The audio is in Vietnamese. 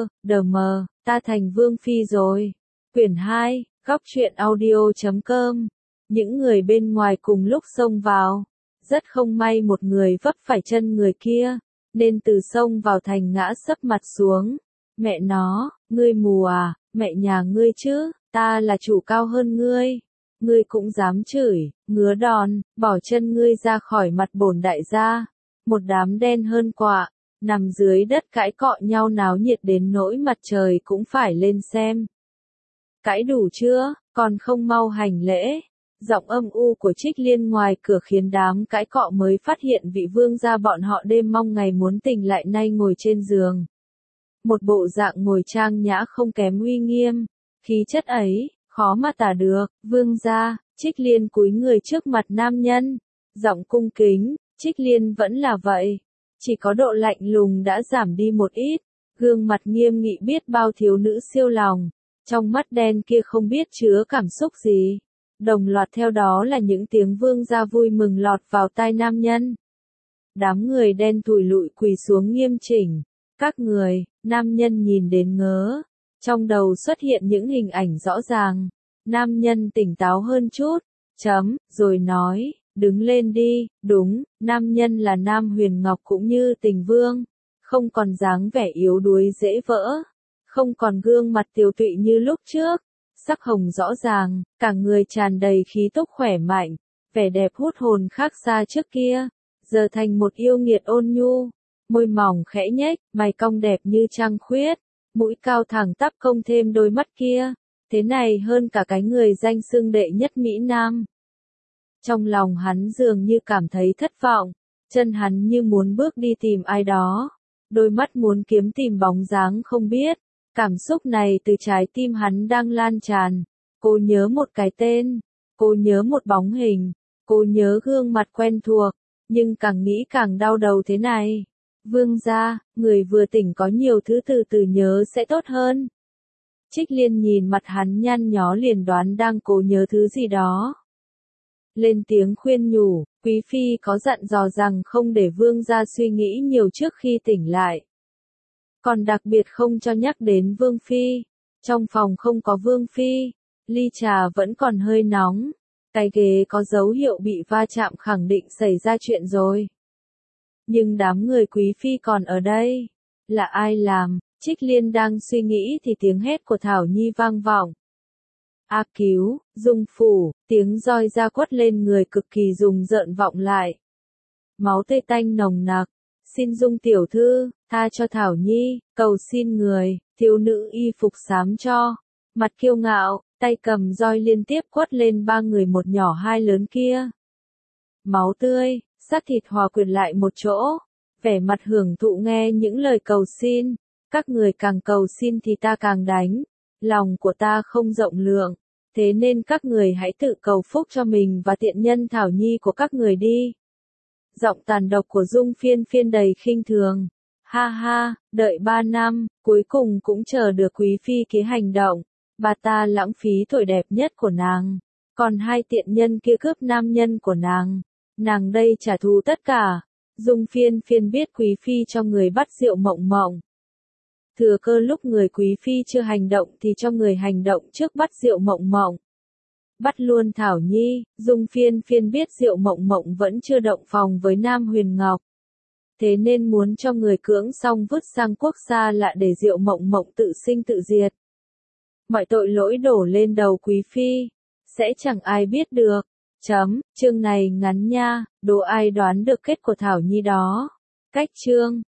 đờ mờ, ta thành vương phi rồi. Quyển 2, góc truyện audio.com. Những người bên ngoài cùng lúc xông vào. Rất không may một người vấp phải chân người kia, nên từ xông vào thành ngã sấp mặt xuống. Mẹ nó, ngươi mù à, mẹ nhà ngươi chứ, ta là chủ cao hơn ngươi. Ngươi cũng dám chửi, ngứa đòn, bỏ chân ngươi ra khỏi mặt bổn đại gia. Một đám đen hơn quạ, nằm dưới đất cãi cọ nhau náo nhiệt đến nỗi mặt trời cũng phải lên xem. Cãi đủ chưa, còn không mau hành lễ. Giọng âm u của Trích Liên ngoài cửa khiến đám cãi cọ mới phát hiện vị vương gia bọn họ đêm mong ngày muốn tình lại nay ngồi trên giường. Một bộ dạng ngồi trang nhã không kém uy nghiêm, khí chất ấy, khó mà tả được. Vương gia, Trích Liên cúi người trước mặt nam nhân, giọng cung kính. Trích Liên vẫn là vậy, chỉ có độ lạnh lùng đã giảm đi một ít, gương mặt nghiêm nghị biết bao thiếu nữ siêu lòng, trong mắt đen kia không biết chứa cảm xúc gì. Đồng loạt theo đó là những tiếng vương gia vui mừng lọt vào tai nam nhân. Đám người đen thùi lụi quỳ xuống nghiêm chỉnh. Các người, nam nhân nhìn đến ngớ. Trong đầu xuất hiện những hình ảnh rõ ràng. Nam nhân tỉnh táo hơn chút. Rồi nói, đứng lên đi. Đúng, nam nhân là Nam Huyền Ngọc cũng như Tình Vương. Không còn dáng vẻ yếu đuối dễ vỡ. Không còn gương mặt tiều tụy như lúc trước. Sắc hồng rõ ràng, cả người tràn đầy khí túc khỏe mạnh, vẻ đẹp hút hồn khác xa trước kia, giờ thành một yêu nghiệt ôn nhu, môi mỏng khẽ nhếch, mày cong đẹp như trăng khuyết, mũi cao thẳng tắp cong thêm đôi mắt kia, thế này hơn cả cái người danh xưng đệ nhất Mỹ Nam. Trong lòng hắn dường như cảm thấy thất vọng, chân hắn như muốn bước đi tìm ai đó, đôi mắt muốn kiếm tìm bóng dáng không biết. Cảm xúc này từ trái tim hắn đang lan tràn. Cô nhớ một cái tên, cô nhớ một bóng hình, cô nhớ gương mặt quen thuộc, nhưng càng nghĩ càng đau đầu thế này. Vương gia, người vừa tỉnh có nhiều thứ từ từ nhớ sẽ tốt hơn. Trích Liên nhìn mặt hắn nhăn nhó liền đoán đang cố nhớ thứ gì đó. Lên tiếng khuyên nhủ, quý phi có dặn dò rằng không để vương gia suy nghĩ nhiều trước khi tỉnh lại. Còn đặc biệt không cho nhắc đến Vương Phi. Trong phòng không có Vương Phi. Ly trà vẫn còn hơi nóng. Cái ghế có dấu hiệu bị va chạm khẳng định xảy ra chuyện rồi. Nhưng đám người quý phi còn ở đây. Là ai làm? Trích Liên đang suy nghĩ thì tiếng hét của Thảo Nhi vang vọng. A cứu, Dung phủ, tiếng roi ra quất lên người cực kỳ rùng rợn vọng lại. Máu tê tanh nồng nặc. Xin Dung tiểu thư, tha cho Thảo Nhi, cầu xin người, thiếu nữ y phục xám cho. Mặt kiêu ngạo, tay cầm roi liên tiếp quất lên ba người một nhỏ hai lớn kia. Máu tươi, xác thịt hòa quyện lại một chỗ. Vẻ mặt hưởng thụ nghe những lời cầu xin. Các người càng cầu xin thì ta càng đánh. Lòng của ta không rộng lượng. Thế nên các người hãy tự cầu phúc cho mình và tiện nhân Thảo Nhi của các người đi. Giọng tàn độc của Dung Phiên Phiên đầy khinh thường. Ha ha, đợi 3 năm, cuối cùng cũng chờ được quý phi kế hành động. Bà ta lãng phí tuổi đẹp nhất của nàng. Còn hai tiện nhân kia cướp nam nhân của nàng. Nàng đây trả thù tất cả. Dung Phiên Phiên biết quý phi cho người bắt Diệu Mộng Mộng. Thừa cơ lúc người quý phi chưa hành động thì cho người hành động trước bắt Diệu Mộng Mộng. Bắt luôn Thảo Nhi. Dung Phiên Phiên biết Diệu Mộng Mộng vẫn chưa động phòng với Nam Huyền Ngọc. Thế nên muốn cho người cưỡng xong vứt sang quốc xa lạ để Diệu Mộng Mộng tự sinh tự diệt. Mọi tội lỗi đổ lên đầu quý phi. Sẽ chẳng ai biết được. Chương này ngắn nha, đố ai đoán được kết của Thảo Nhi đó. Cách chương.